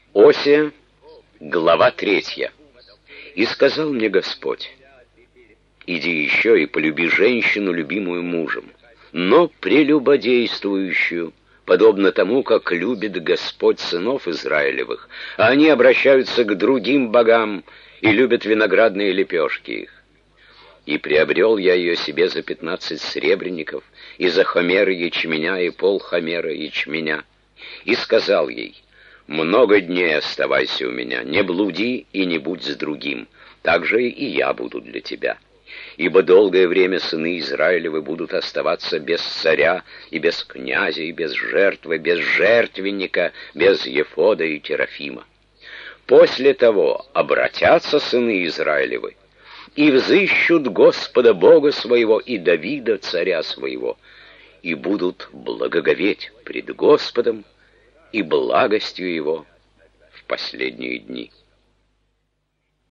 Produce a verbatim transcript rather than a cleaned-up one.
Осия, глава третья. «И сказал мне Господь: иди еще и полюби женщину, любимую мужем, но прелюбодействующую, подобно тому, как любит Господь сынов Израилевых, а они обращаются к другим богам и любят виноградные лепешки их. И приобрел я ее себе за пятнадцать сребреников, и за хомер ячменя, и пол хомера ячменя. И сказал ей: много дней оставайся у меня, не блуди и не будь с другим, так же и я буду для тебя. Ибо долгое время сыны Израилевы будут оставаться без царя, и без князя, и без жертвы, без жертвенника, без ефода и терафима. После того обратятся сыны Израилевы и взыщут Господа Бога своего и Давида царя своего, и будут благоговеть пред Господом и благостью его в последние дни».